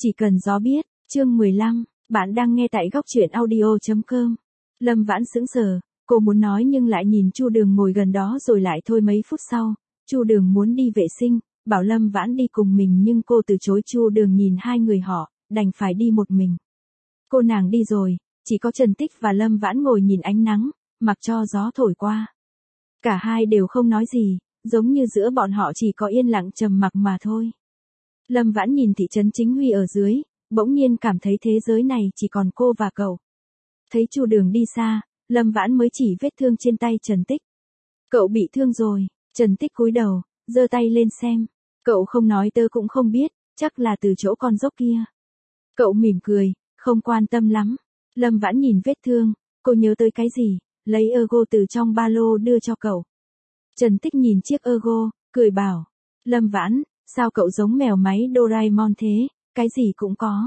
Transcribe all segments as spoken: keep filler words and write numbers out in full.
Chỉ cần gió biết, chương mười lăm, bạn đang nghe tại góc truyện audio chấm com. Lâm Vãn sững sờ, cô muốn nói nhưng lại nhìn Chu Đường ngồi gần đó rồi lại thôi mấy phút sau, Chu Đường muốn đi vệ sinh, bảo Lâm Vãn đi cùng mình nhưng cô từ chối. Chu Đường nhìn hai người họ, đành phải đi một mình. Cô nàng đi rồi, chỉ có Trần Tích và Lâm Vãn ngồi nhìn ánh nắng, mặc cho gió thổi qua. Cả hai đều không nói gì, giống như giữa bọn họ chỉ có yên lặng trầm mặc mà thôi. Lâm Vãn nhìn thị trấn Chính Huy ở dưới, bỗng nhiên cảm thấy thế giới này chỉ còn cô và cậu. Thấy Chu Đường đi xa, Lâm Vãn mới chỉ vết thương trên tay Trần Tích. Cậu bị thương rồi, Trần Tích cúi đầu, giơ tay lên xem. Cậu không nói tớ cũng không biết, chắc là từ chỗ con dốc kia. Cậu mỉm cười, không quan tâm lắm. Lâm Vãn nhìn vết thương, cô nhớ tới cái gì, lấy ergo từ trong ba lô đưa cho cậu. Trần Tích nhìn chiếc ergo, cười bảo, Lâm Vãn, sao cậu giống mèo máy Doraemon thế, cái gì cũng có.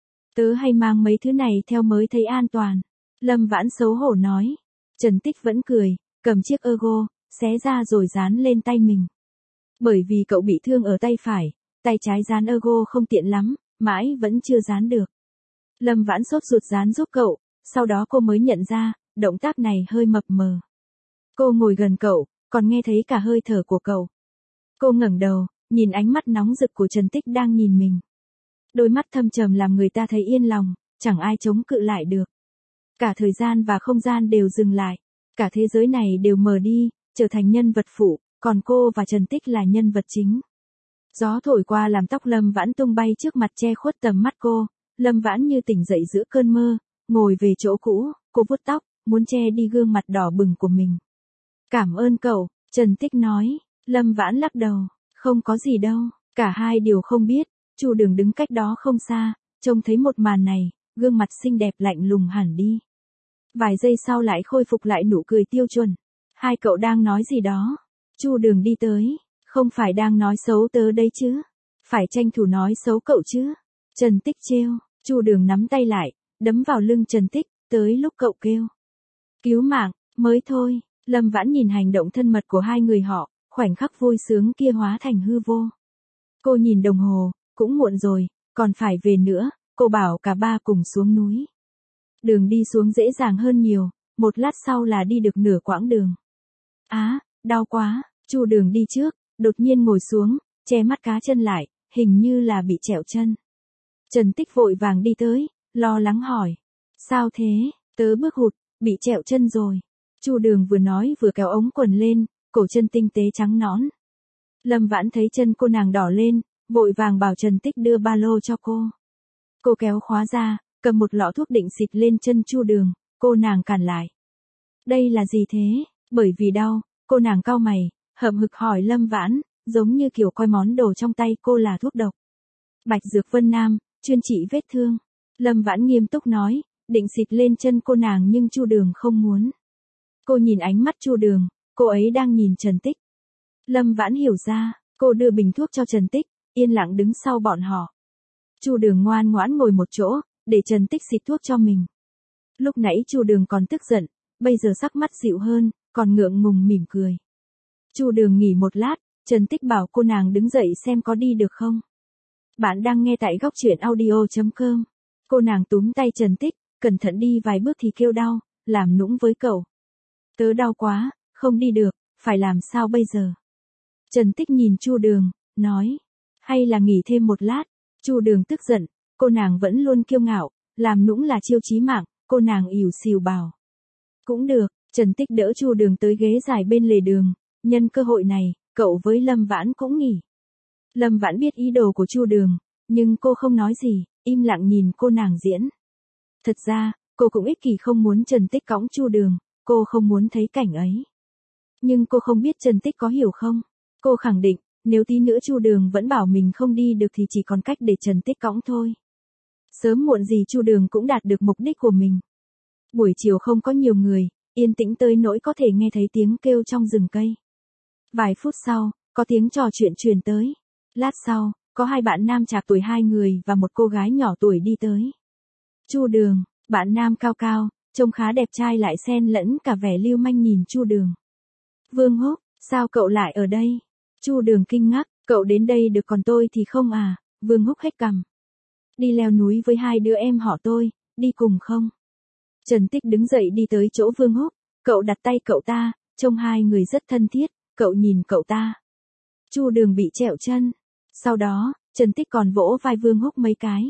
Tớ hay mang mấy thứ này theo mới thấy an toàn. Lâm Vãn xấu hổ nói. Trần Tích vẫn cười, cầm chiếc ergo, xé ra rồi dán lên tay mình. Bởi vì cậu bị thương ở tay phải, tay trái dán ergo không tiện lắm, mãi vẫn chưa dán được. Lâm Vãn sốt ruột dán giúp cậu, sau đó cô mới nhận ra, động tác này hơi mập mờ. Cô ngồi gần cậu, còn nghe thấy cả hơi thở của cậu. Cô ngẩng đầu, nhìn ánh mắt nóng rực của Trần Tích đang nhìn mình. Đôi mắt thâm trầm làm người ta thấy yên lòng, chẳng ai chống cự lại được. Cả thời gian và không gian đều dừng lại, cả thế giới này đều mờ đi, trở thành nhân vật phụ, còn cô và Trần Tích là nhân vật chính. Gió thổi qua làm tóc Lâm Vãn tung bay trước mặt che khuất tầm mắt cô, Lâm Vãn như tỉnh dậy giữa cơn mơ, ngồi về chỗ cũ, cô vuốt tóc, muốn che đi gương mặt đỏ bừng của mình. Cảm ơn cậu, Trần Tích nói. Lâm Vãn lắc đầu, không có gì đâu, cả hai đều không biết. Chu Đường đứng cách đó không xa, trông thấy một màn này, gương mặt xinh đẹp lạnh lùng hẳn đi. Vài giây sau lại khôi phục lại nụ cười tiêu chuẩn. Hai cậu đang nói gì đó? Chu Đường đi tới, không phải đang nói xấu tớ đấy chứ? Phải tranh thủ nói xấu cậu chứ? Trần Tích trêu. Chu Đường nắm tay lại, đấm vào lưng Trần Tích, tới lúc cậu kêu cứu mạng, mới thôi. Lâm Vãn nhìn hành động thân mật của hai người họ, khoảnh khắc vui sướng kia hóa thành hư vô. Cô nhìn đồng hồ, cũng muộn rồi, còn phải về nữa, cô bảo cả ba cùng xuống núi. Đường đi xuống dễ dàng hơn nhiều, một lát sau là đi được nửa quãng đường. Á, đau quá, Chu Đường đi trước, đột nhiên ngồi xuống, che mắt cá chân lại, hình như là bị trẹo chân. Trần Tích vội vàng đi tới, lo lắng hỏi. Sao thế, tớ bước hụt, bị trẹo chân rồi. Chu Đường vừa nói vừa kéo ống quần lên, cổ chân tinh tế trắng nõn. Lâm Vãn thấy chân cô nàng đỏ lên, vội vàng bảo Trần Tích đưa ba lô cho cô. Cô kéo khóa ra, cầm một lọ thuốc định xịt lên chân Chu Đường, cô nàng cản lại. Đây là gì thế? Bởi vì đau, cô nàng cau mày, hậm hực hỏi Lâm Vãn, giống như kiểu coi món đồ trong tay cô là thuốc độc. Bạch Dược Vân Nam, chuyên trị vết thương. Lâm Vãn nghiêm túc nói, định xịt lên chân cô nàng nhưng Chu Đường không muốn. Cô nhìn ánh mắt Chu Đường, cô ấy đang nhìn Trần Tích. Lâm Vãn hiểu ra, cô đưa bình thuốc cho Trần Tích, yên lặng đứng sau bọn họ. Chu Đường ngoan ngoãn ngồi một chỗ, để Trần Tích xịt thuốc cho mình. Lúc nãy Chu Đường còn tức giận, bây giờ sắc mắt dịu hơn, còn ngượng ngùng mỉm cười. Chu Đường nghỉ một lát, Trần Tích bảo cô nàng đứng dậy xem có đi được không. Bạn đang nghe tại góc truyện audio chấm com. Cô nàng túm tay Trần Tích, cẩn thận đi vài bước thì kêu đau, làm nũng với cậu. Tớ đau quá, không đi được, phải làm sao bây giờ? Trần Tích nhìn Chu Đường, nói, hay là nghỉ thêm một lát. Chu Đường tức giận, cô nàng vẫn luôn kiêu ngạo, làm nũng là chiêu chí mạng, cô nàng ỉu xìu bảo. Cũng được, Trần Tích đỡ Chu Đường tới ghế dài bên lề đường, nhân cơ hội này, cậu với Lâm Vãn cũng nghỉ. Lâm Vãn biết ý đồ của Chu Đường, nhưng cô không nói gì, im lặng nhìn cô nàng diễn. Thật ra, cô cũng ích kỷ không muốn Trần Tích cõng Chu Đường, cô không muốn thấy cảnh ấy. Nhưng cô không biết Trần Tích có hiểu không? Cô khẳng định, nếu tí nữa Chu Đường vẫn bảo mình không đi được thì chỉ còn cách để Trần Tích cõng thôi. Sớm muộn gì Chu Đường cũng đạt được mục đích của mình. Buổi chiều không có nhiều người, yên tĩnh tới nỗi có thể nghe thấy tiếng kêu trong rừng cây. Vài phút sau, có tiếng trò chuyện truyền tới. Lát sau, có hai bạn nam trạc tuổi hai người và một cô gái nhỏ tuổi đi tới. Chu Đường, bạn nam cao cao, trông khá đẹp trai lại xen lẫn cả vẻ lưu manh nhìn Chu Đường. Vương Húc, sao cậu lại ở đây? Chu Đường kinh ngạc, cậu đến đây được còn tôi thì không à? Vương Húc hét cằm. đi leo núi với hai đứa em họ tôi, đi cùng không? Trần Tích đứng dậy đi tới chỗ Vương Húc, cậu đặt tay cậu ta, trông hai người rất thân thiết, cậu nhìn cậu ta. Chu Đường bị trẹo chân. Sau đó, Trần Tích còn vỗ vai Vương Húc mấy cái.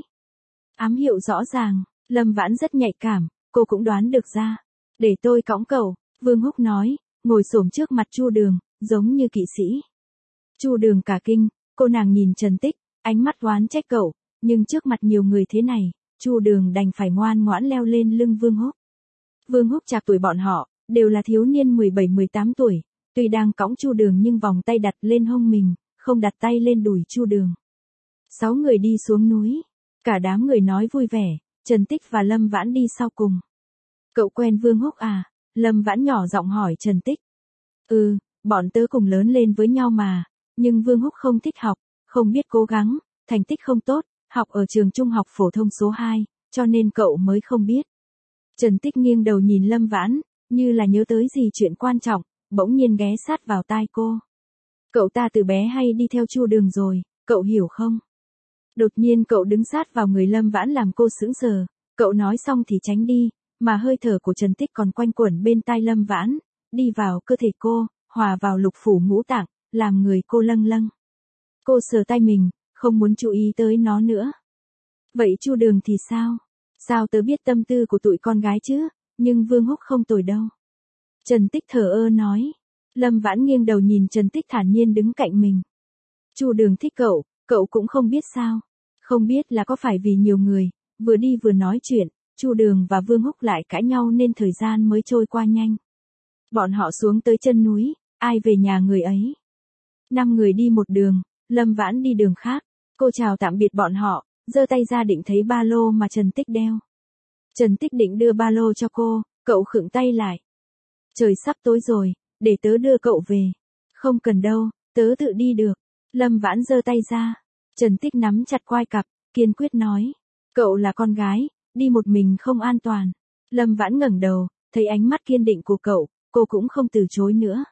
Ám hiệu rõ ràng, Lâm Vãn rất nhạy cảm, cô cũng đoán được ra. Để tôi cõng cậu, Vương Húc nói, ngồi xổm trước mặt Chu Đường, giống như kỵ sĩ. Chu Đường cả kinh, cô nàng nhìn Trần Tích, ánh mắt oán trách cậu, nhưng trước mặt nhiều người thế này, Chu Đường đành phải ngoan ngoãn leo lên lưng Vương Húc. Vương Húc trạc tuổi bọn họ, đều là thiếu niên mười bảy mười tám tuổi, tuy đang cõng Chu Đường nhưng vòng tay đặt lên hông mình, không đặt tay lên đùi Chu Đường. Sáu người đi xuống núi, cả đám người nói vui vẻ, Trần Tích và Lâm Vãn đi sau cùng. Cậu quen Vương Húc à? Lâm Vãn nhỏ giọng hỏi Trần Tích. Ừ, bọn tớ cùng lớn lên với nhau mà, nhưng Vương Húc không thích học, không biết cố gắng, thành tích không tốt, học ở trường trung học phổ thông số hai, cho nên cậu mới không biết. Trần Tích nghiêng đầu nhìn Lâm Vãn, như là nhớ tới gì chuyện quan trọng, bỗng nhiên ghé sát vào tai cô. Cậu ta từ bé hay đi theo Chu Đường rồi, cậu hiểu không? Đột nhiên cậu đứng sát vào người Lâm Vãn làm cô sững sờ, cậu nói xong thì tránh đi, mà hơi thở của Trần Tích còn quanh quẩn bên tai Lâm Vãn, đi vào cơ thể cô, hòa vào lục phủ ngũ tạng, làm người cô lâng lâng. Cô sờ tay mình, không muốn chú ý tới nó nữa. Vậy Chu Đường thì sao? Sao tớ biết tâm tư của tụi con gái chứ, nhưng Vương Húc không tồi đâu. Trần Tích thở ơ nói. Lâm Vãn nghiêng đầu nhìn Trần Tích thản nhiên đứng cạnh mình. Chu Đường thích cậu, cậu cũng không biết sao. Không biết là có phải vì nhiều người, vừa đi vừa nói chuyện, Chu Đường và Vương Húc lại cãi nhau nên thời gian mới trôi qua nhanh. Bọn họ xuống tới chân núi, ai về nhà người ấy. Năm người đi một đường, Lâm Vãn đi đường khác. Cô chào tạm biệt bọn họ, giơ tay ra định thấy ba lô mà Trần Tích đeo. Trần Tích định đưa ba lô cho cô, cậu khựng tay lại. Trời sắp tối rồi, để tớ đưa cậu về. Không cần đâu, tớ tự đi được. Lâm Vãn giơ tay ra. Trần Tích nắm chặt quai cặp, kiên quyết nói. Cậu là con gái, đi một mình không an toàn. Lâm Vãn ngẩng đầu, thấy ánh mắt kiên định của cậu, cô cũng không từ chối nữa.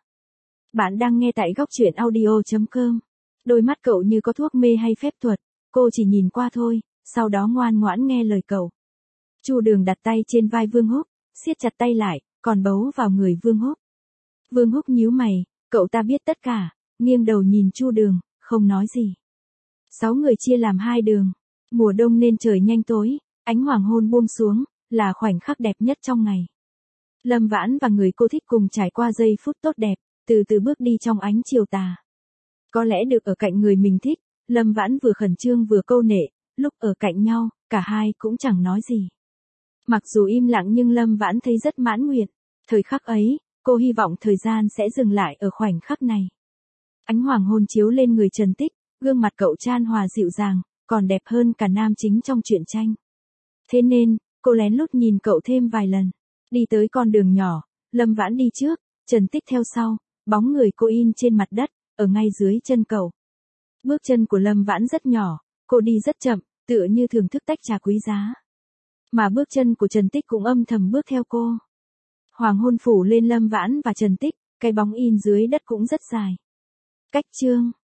Bạn đang nghe tại góc truyện audio chấm com. Đôi mắt cậu như có thuốc mê hay phép thuật, cô chỉ nhìn qua thôi, sau đó ngoan ngoãn nghe lời cậu. Chu Đường đặt tay trên vai Vương Húc, siết chặt tay lại, còn bấu vào người Vương Húc. Vương Húc nhíu mày, cậu ta biết tất cả, nghiêng đầu nhìn Chu Đường, không nói gì. Sáu người chia làm hai đường. Mùa đông nên trời nhanh tối, ánh hoàng hôn buông xuống, là khoảnh khắc đẹp nhất trong ngày. Lâm Vãn và người cô thích cùng trải qua giây phút tốt đẹp, từ từ bước đi trong ánh chiều tà. Có lẽ được ở cạnh người mình thích, Lâm Vãn vừa khẩn trương vừa câu nệ, lúc ở cạnh nhau, cả hai cũng chẳng nói gì. Mặc dù im lặng nhưng Lâm Vãn thấy rất mãn nguyện. Thời khắc ấy, cô hy vọng thời gian sẽ dừng lại ở khoảnh khắc này. Ánh hoàng hôn chiếu lên người Trần Tích, gương mặt cậu chan hòa dịu dàng, còn đẹp hơn cả nam chính trong truyện tranh. Thế nên, cô lén lút nhìn cậu thêm vài lần. Đi tới con đường nhỏ, Lâm Vãn đi trước, Trần Tích theo sau, bóng người cô in trên mặt đất, ở ngay dưới chân cậu. Bước chân của Lâm Vãn rất nhỏ, cô đi rất chậm, tựa như thưởng thức tách trà quý giá. Mà bước chân của Trần Tích cũng âm thầm bước theo cô. Hoàng hôn phủ lên Lâm Vãn và Trần Tích, cái bóng in dưới đất cũng rất dài. Cách chương